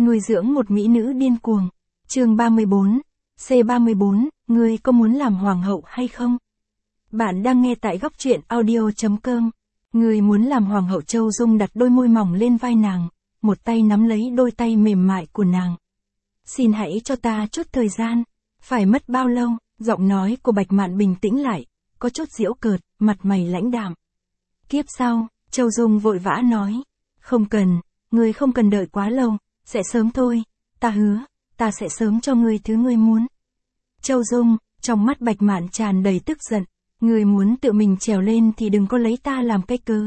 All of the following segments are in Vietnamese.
nuôi dưỡng một mỹ nữ điên cuồng. Chương 34, C34, ngươi có muốn làm hoàng hậu hay không? Bạn đang nghe tại góc truyện audio.com. Ngươi muốn làm hoàng hậu. Châu Dung đặt đôi môi mỏng lên vai nàng, một tay nắm lấy đôi tay mềm mại của nàng. Xin hãy cho ta chút thời gian. Phải mất bao lâu? Giọng nói của Bạch Mạn bình tĩnh lại, có chút giễu cợt, mặt mày lãnh đạm. Kiếp sau, Châu Dung vội vã nói. Không cần, ngươi không cần đợi quá lâu, sẽ sớm thôi, ta hứa, ta sẽ sớm cho ngươi thứ ngươi muốn. Châu Dung, trong mắt Bạch Mạn tràn đầy tức giận, ngươi muốn tự mình trèo lên thì đừng có lấy ta làm cái cớ.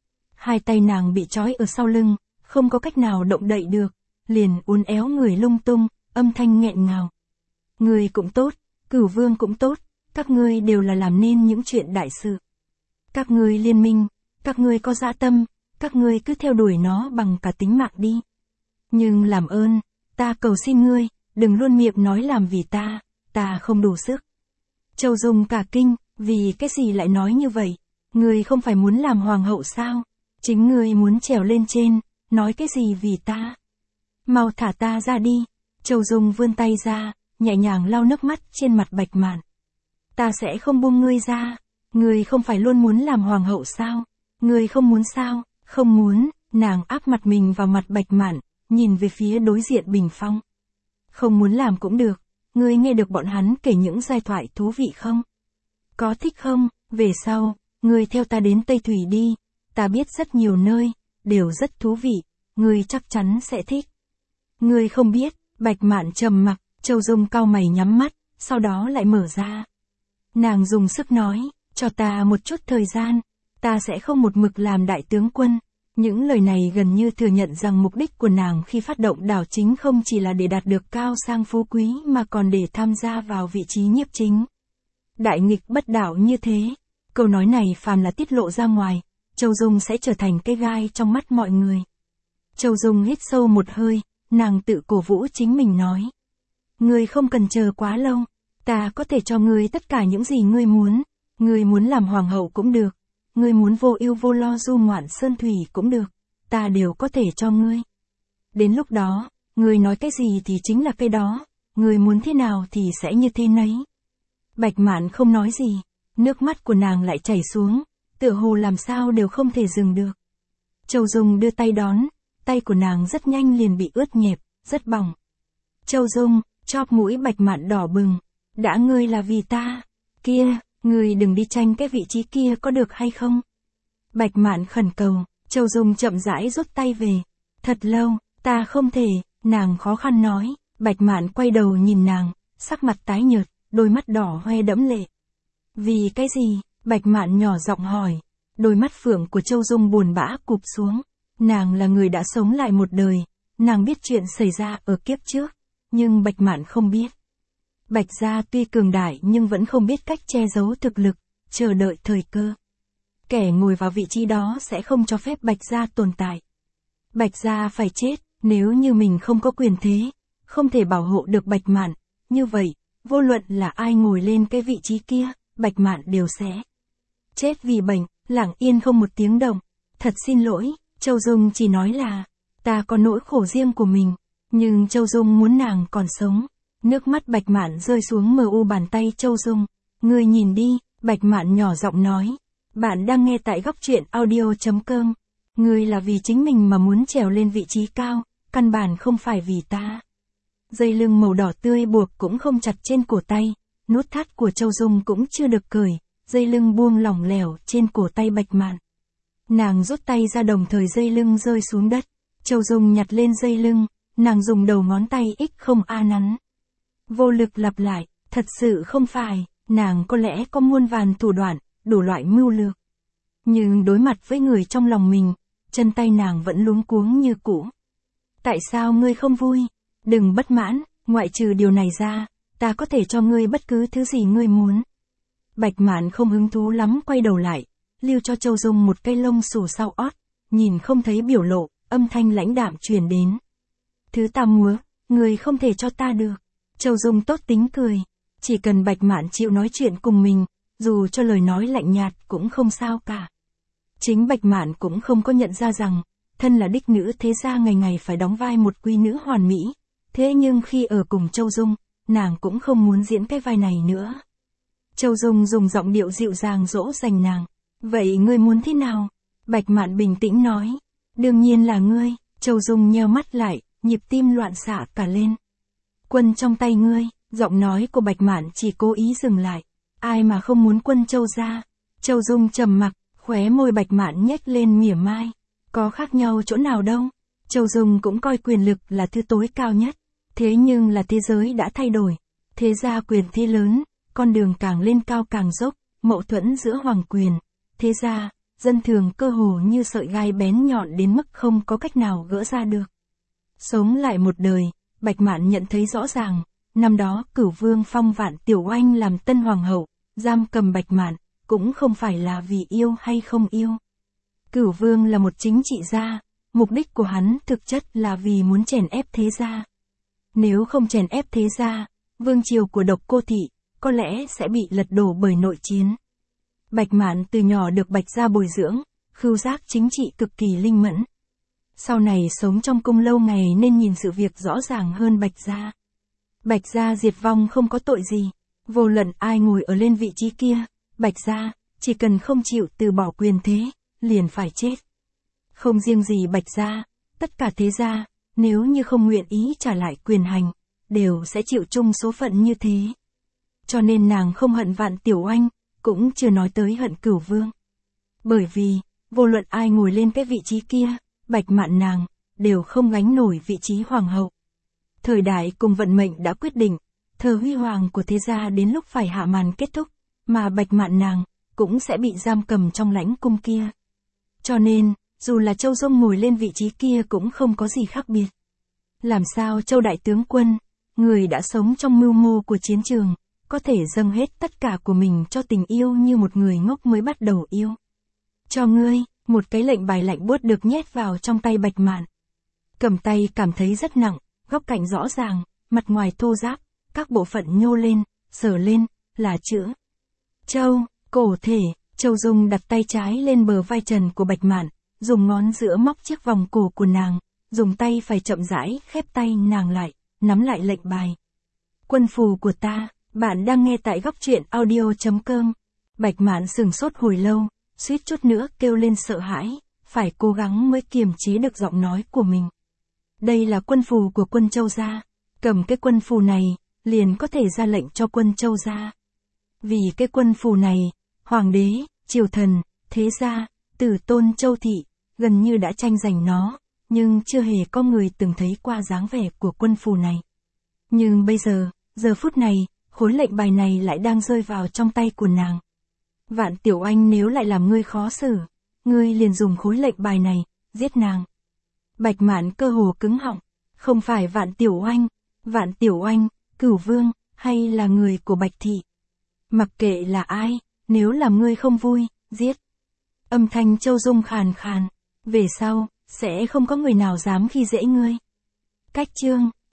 Hai tay nàng bị trói ở sau lưng, không có cách nào động đậy được, liền uốn éo người lung tung, âm thanh nghẹn ngào. Ngươi cũng tốt, Cửu Vương cũng tốt, các ngươi đều là làm nên những chuyện đại sự. Các ngươi liên minh, các ngươi có dã tâm, các ngươi cứ theo đuổi nó bằng cả tính mạng đi. Nhưng làm ơn, ta cầu xin ngươi, đừng luôn miệng nói làm vì ta không đủ sức. Châu Dung cả kinh, vì cái gì lại nói như vậy? Ngươi không phải muốn làm hoàng hậu sao? Chính ngươi muốn trèo lên trên, nói cái gì vì ta? Mau thả ta ra đi. Châu Dung vươn tay ra, nhẹ nhàng lau nước mắt trên mặt Bạch Mạn. Ta sẽ không buông ngươi ra. Ngươi không phải luôn muốn làm hoàng hậu sao? Ngươi không muốn sao? Không muốn. Nàng áp mặt mình vào mặt Bạch Mạn, nhìn về phía đối diện Bình Phong. Không muốn làm cũng được. Ngươi nghe được bọn hắn kể những giai thoại thú vị không? Có thích không? Về sau, ngươi theo ta đến Tây Thủy đi. Ta biết rất nhiều nơi, đều rất thú vị. Ngươi chắc chắn sẽ thích. Ngươi không biết. Bạch Mạn trầm mặc. Châu Dung cau mày nhắm mắt, sau đó lại mở ra. Nàng dùng sức nói, cho ta một chút thời gian, ta sẽ không một mực làm đại tướng quân. Những lời này gần như thừa nhận rằng mục đích của nàng khi phát động đảo chính không chỉ là để đạt được cao sang phú quý mà còn để tham gia vào vị trí nhiếp chính. Đại nghịch bất đạo như thế, câu nói này phàm là tiết lộ ra ngoài, Châu Dung sẽ trở thành cái gai trong mắt mọi người. Châu Dung hít sâu một hơi, nàng tự cổ vũ chính mình nói. Ngươi không cần chờ quá lâu, ta có thể cho ngươi tất cả những gì ngươi muốn. Ngươi muốn làm hoàng hậu cũng được, ngươi muốn vô ưu vô lo du ngoạn sơn thủy cũng được, ta đều có thể cho ngươi. Đến lúc đó, ngươi nói cái gì thì chính là cái đó, ngươi muốn thế nào thì sẽ như thế nấy. Bạch Mạn không nói gì, nước mắt của nàng lại chảy xuống, tựa hồ làm sao đều không thể dừng được. Châu Dung đưa tay đón, tay của nàng rất nhanh liền bị ướt nhẹp, rất bỏng. Châu Dung, chóp mũi Bạch Mạn đỏ bừng, đã ngươi là vì ta, kia, ngươi đừng đi tranh cái vị trí kia có được hay không? Bạch Mạn khẩn cầu. Châu Dung chậm rãi rút tay về. Thật lâu, ta không thể, nàng khó khăn nói. Bạch Mạn quay đầu nhìn nàng, sắc mặt tái nhợt, đôi mắt đỏ hoe đẫm lệ. Vì cái gì? Bạch Mạn nhỏ giọng hỏi. Đôi mắt phượng của Châu Dung buồn bã cụp xuống. Nàng là người đã sống lại một đời, nàng biết chuyện xảy ra ở kiếp trước, nhưng Bạch Mạn không biết. Bạch gia tuy cường đại nhưng vẫn không biết cách che giấu thực lực, chờ đợi thời cơ. Kẻ ngồi vào vị trí đó sẽ không cho phép Bạch gia tồn tại. Bạch gia phải chết, nếu như mình không có quyền thế, không thể bảo hộ được Bạch Mạn, như vậy, vô luận là ai ngồi lên cái vị trí kia, Bạch Mạn đều sẽ chết vì bệnh. Lặng yên không một tiếng động. Thật xin lỗi, Châu Dung chỉ nói là, ta có nỗi khổ riêng của mình, nhưng Châu Dung muốn nàng còn sống. Nước mắt Bạch Mạn rơi xuống mờ u bàn tay Châu Dung. Ngươi nhìn đi, Bạch Mạn nhỏ giọng nói. Bạn đang nghe tại góc truyện audio.com. Ngươi là vì chính mình mà muốn trèo lên vị trí cao, căn bản không phải vì ta. Dây lưng màu đỏ tươi buộc cũng không chặt trên cổ tay, nút thắt của Châu Dung cũng chưa được cởi, dây lưng buông lỏng lẻo trên cổ tay Bạch Mạn. Nàng rút tay ra đồng thời dây lưng rơi xuống đất. Châu Dung nhặt lên dây lưng, nàng dùng đầu ngón tay không a nắn. Vô lực lặp lại, thật sự không phải, nàng có lẽ có muôn vàn thủ đoạn, đủ loại mưu lược. Nhưng đối mặt với người trong lòng mình, chân tay nàng vẫn luống cuống như cũ. Tại sao ngươi không vui? Đừng bất mãn, ngoại trừ điều này ra, ta có thể cho ngươi bất cứ thứ gì ngươi muốn. Bạch Mạn không hứng thú lắm quay đầu lại, lưu cho Châu Dung một cây lông xù sau ót, nhìn không thấy biểu lộ, âm thanh lãnh đạm truyền đến. Thứ ta muốn, ngươi không thể cho ta được. Châu Dung tốt tính cười, chỉ cần Bạch Mạn chịu nói chuyện cùng mình, dù cho lời nói lạnh nhạt cũng không sao cả. Chính Bạch Mạn cũng không có nhận ra rằng, thân là đích nữ thế gia ngày ngày phải đóng vai một quý nữ hoàn mỹ, thế nhưng khi ở cùng Châu Dung, nàng cũng không muốn diễn cái vai này nữa. Châu Dung dùng giọng điệu dịu dàng dỗ dành nàng. Vậy ngươi muốn thế nào? Bạch Mạn bình tĩnh nói. Đương nhiên là ngươi. Châu Dung nheo mắt lại, nhịp tim loạn xạ cả lên. Quân trong tay ngươi, giọng nói của Bạch Mạn chỉ cố ý dừng lại. Ai mà không muốn quân Châu gia? Châu Dung trầm mặc, khóe môi Bạch Mạn nhếch lên mỉa mai. Có khác nhau chỗ nào đâu? Châu Dung cũng coi quyền lực là thứ tối cao nhất. Thế nhưng là thế giới đã thay đổi. Thế gia quyền thế lớn, con đường càng lên cao càng dốc, mâu thuẫn giữa hoàng quyền, thế gia, dân thường cơ hồ như sợi gai bén nhọn đến mức không có cách nào gỡ ra được. Sống lại một đời, Bạch Mạn nhận thấy rõ ràng, năm đó Cửu Vương phong Vạn Tiểu Oanh làm tân hoàng hậu, giam cầm Bạch Mạn, cũng không phải là vì yêu hay không yêu. Cửu Vương là một chính trị gia, mục đích của hắn thực chất là vì muốn chèn ép thế gia. Nếu không chèn ép thế gia, vương triều của Độc Cô Thị có lẽ sẽ bị lật đổ bởi nội chiến. Bạch Mạn từ nhỏ được Bạch gia bồi dưỡng, khứu giác chính trị cực kỳ linh mẫn. Sau này sống trong cung lâu ngày nên nhìn sự việc rõ ràng hơn Bạch gia. Bạch gia diệt vong không có tội gì, vô luận ai ngồi ở lên vị trí kia, Bạch gia chỉ cần không chịu từ bỏ quyền thế, liền phải chết. Không riêng gì Bạch gia, tất cả thế gia, nếu như không nguyện ý trả lại quyền hành, đều sẽ chịu chung số phận như thế. Cho nên nàng không hận Vạn Tiểu Oanh, cũng chưa nói tới hận Cửu Vương. Bởi vì, vô luận ai ngồi lên cái vị trí kia, Bạch Mạn nàng, đều không gánh nổi vị trí hoàng hậu. Thời đại cùng vận mệnh đã quyết định, thời huy hoàng của thế gia đến lúc phải hạ màn kết thúc, mà Bạch Mạn nàng, cũng sẽ bị giam cầm trong lãnh cung kia. Cho nên, dù là Châu Dung ngồi lên vị trí kia cũng không có gì khác biệt. Làm sao Châu đại tướng quân, người đã sống trong mưu mô của chiến trường, có thể dâng hết tất cả của mình cho tình yêu như một người ngốc mới bắt đầu yêu. Cho ngươi, một cái lệnh bài lạnh buốt được nhét vào trong tay Bạch Mạn. Cầm tay cảm thấy rất nặng, góc cạnh rõ ràng, mặt ngoài thô ráp, các bộ phận nhô lên, sờ lên, là chữ Châu, cổ thể. Châu Dung đặt tay trái lên bờ vai trần của Bạch Mạn, dùng ngón giữa móc chiếc vòng cổ của nàng, dùng tay phải chậm rãi khép tay nàng lại, nắm lại lệnh bài. Quân phù của ta. Bạn đang nghe tại góc truyện audio.com. Bạch Mạn sửng sốt hồi lâu, suýt chút nữa kêu lên sợ hãi, phải cố gắng mới kiềm chế được giọng nói của mình. Đây là quân phù của quân Châu gia, cầm cái quân phù này, liền có thể ra lệnh cho quân Châu gia. Vì cái quân phù này, hoàng đế, triều thần, thế gia, tử tôn Châu thị, gần như đã tranh giành nó, nhưng chưa hề có người từng thấy qua dáng vẻ của quân phù này. Nhưng bây giờ, giờ phút này, khối lệnh bài này lại đang rơi vào trong tay của nàng. Vạn Tiểu Oanh nếu lại làm ngươi khó xử, ngươi liền dùng khối lệnh bài này, giết nàng. Bạch Mạn cơ hồ cứng họng, không phải Vạn Tiểu Oanh, Cửu Vương, hay là người của Bạch Thị. Mặc kệ là ai, nếu làm ngươi không vui, giết. Âm thanh Châu Dung khàn khàn, về sau, sẽ không có người nào dám khi dễ ngươi. Cách chương